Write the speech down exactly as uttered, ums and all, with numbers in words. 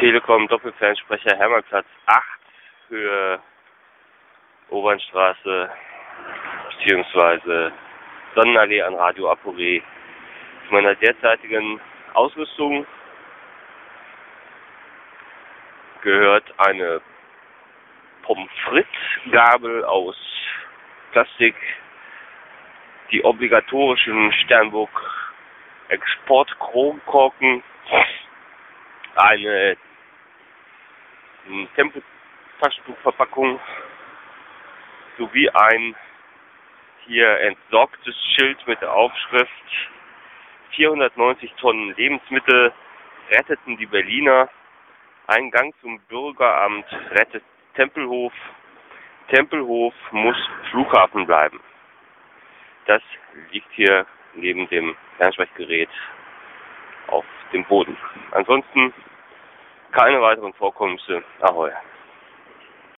Telekom Doppelfernsprecher Hermannplatz acht für Obernstraße bzw. Sonnenallee an Radio Aporé. Zu meiner derzeitigen Ausrüstung gehört eine Pommes frites Gabel aus Plastik, die obligatorischen Sternburg Export Chromkorken, eine Tempotaschentuchverpackung sowie ein hier entsorgtes Schild mit der Aufschrift vierhundertneunzig Tonnen Lebensmittel retteten die Berliner. Eingang zum Bürgeramt rettet Tempelhof. Tempelhof muss Flughafen bleiben. Das liegt hier neben dem Fernsprechgerät auf dem Boden. Ansonsten keine weiteren Vorkommnisse. Ahoi.